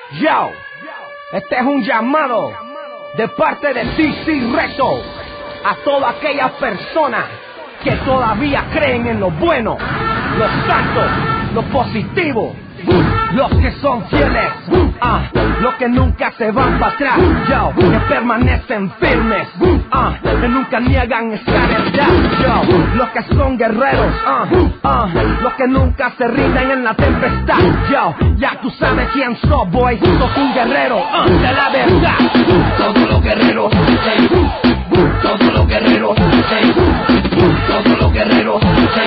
Yo, este es un llamado de parte de TC Recto a todas aquellas personas que todavía creen en lo bueno, lo santo, lo positivo, los que son fieles, los que nunca se van para atrás, yo, que permanecen firmes, que nunca niegan esa verdad, yo, los que son guerreros, los que nunca se rinden en la tempestad, yo, ya tú sabes quién soy, boy, sos un guerrero de la verdad. Todos los guerreros, todos los guerreros, todos los guerreros,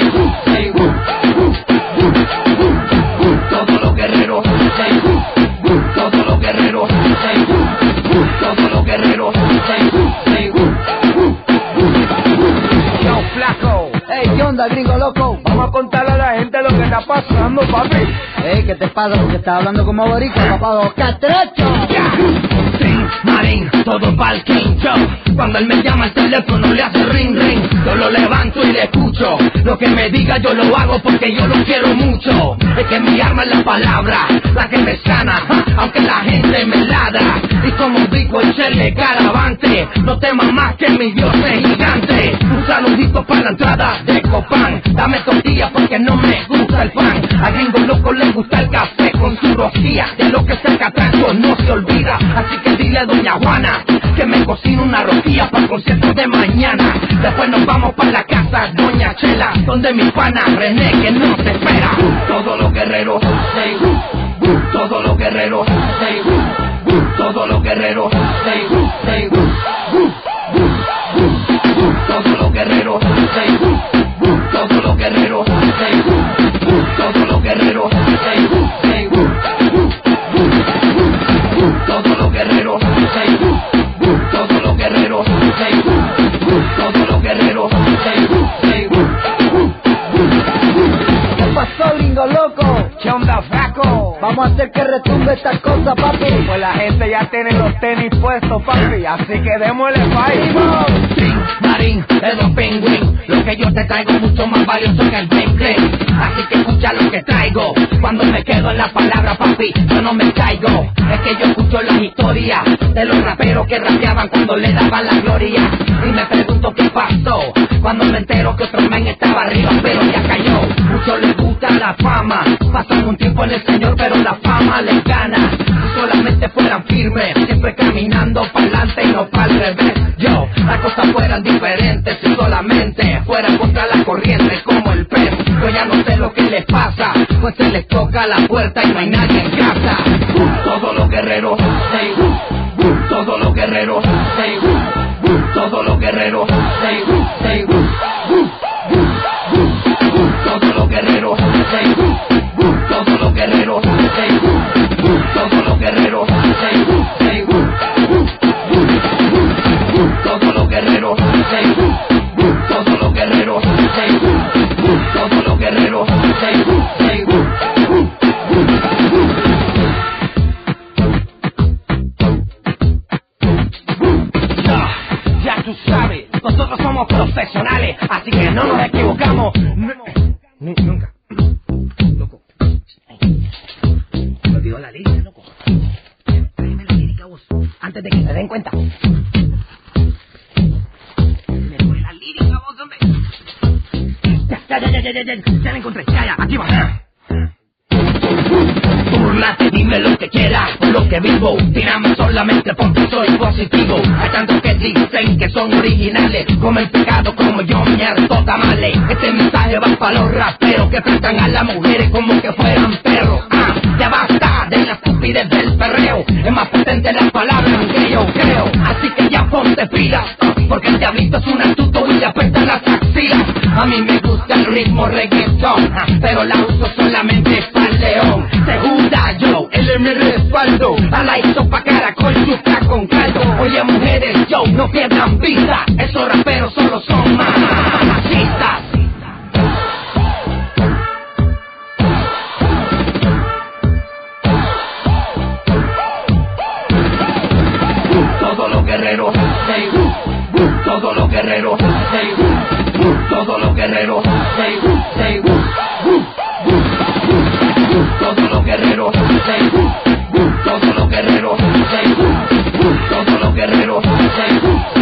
todos los guerreros, todos los guerreros, todos los guerreros. Yo, flaco, Hey, ¿qué onda, gringo loco? vamos a contarle a la gente lo que está pasando, papi. Hey, ¿qué te pasa? Porque estás hablando como boricua, papá. ¡Catracho! Marín, todo pa'l King Joe. Cuando él me llama al teléfono le hace ring ring. Yo lo levanto y le escucho. Lo que me diga yo lo hago porque yo lo quiero mucho. Es que mi arma es la palabra, la que me sana, aunque la gente me ladra. Y como dijo el Chele Caravante, no temas más que mi Dios es gigante. Un saludito para la entrada de Copán. Dame tortilla porque no me gusta el pan. A gringo loco le gusta el café con su rosquilla. De lo que es el catracho no se olvida. Así que dile a doña Juana que me cocina una rosquilla para el concierto de mañana. Después nos vamos para la casa doña Chela, donde mi pana René que no se espera. Todos los guerreros, todos los guerreros, todos los guerreros, todos los guerreros, todos los guerreros, todos los guerreros, todos los guerreros, todos los guerreros, todos los guerreros. ¿Qué pasó, gringo loco? ¿Qué onda, flaco? Vamos a hacer que retumbe esta cosa, papi. Pues la gente ya tiene los tenis puestos, papi, así que démosle fight. Marín, de los Penguin, lo que yo te traigo mucho más valioso que el Bentley. Así que escucha lo que traigo. Cuando me quedo en la palabra, papi, yo no me caigo. Es que yo escucho las historias de los raperos que rapeaban cuando le daban la gloria. Y me pregunto qué pasó cuando me entero que otro men estaba arriba, pero ya cayó. Muchos les gusta la fama, pasan un tiempo en el Señor, pero la fama les gana. Si solamente fueran firmes, siempre caminando para adelante y no para el revés. Yo, las cosas fueran diferentes si solamente fueran contra la corriente como el pez. Yo ya no sé lo que les pasa, pues se les toca la puerta y no hay nadie en casa. Todos los guerreros, todos los guerreros, todos los guerreros, todos los guerreros, todos los guerreros, todos los guerreros, todos los guerreros, todos los guerreros, todos los guerreros. Ya tú sabes, nosotros somos profesionales, así que no nos equivocamos. Nunca. Loco. Me olvidó la lírica, loco. Tráeme la lírica vos, antes de que se den cuenta. Me fue la lírica vos, hombre. Ya la encontré, ya, aquí va. Burlate, dime lo que quieras, por lo que vivo. Tírame solamente porque soy positivo. Hay tantos que dicen que son originales, como el pecado, como yo me harto tamales. Este mensaje va para los raperos que tratan a las mujeres como que fueran perros. Ya basta de la estupidez del perreo. Es más potente las palabras que yo creo. Así que ya ponte pilas, porque el diablito es un astuto y le apestan las axilas. A mí me gusta el ritmo reggaetón, pero la uso solamente para el león. Segunda yo, él es mi respaldo. A la hizo pa' caracol, chuta con caldo. Oye mujeres, yo, no pierdan vida. Esos raperos solo son machistas. Todos los guerreros, todos los guerreros, todos los guerreros, todos los guerreros, todos King.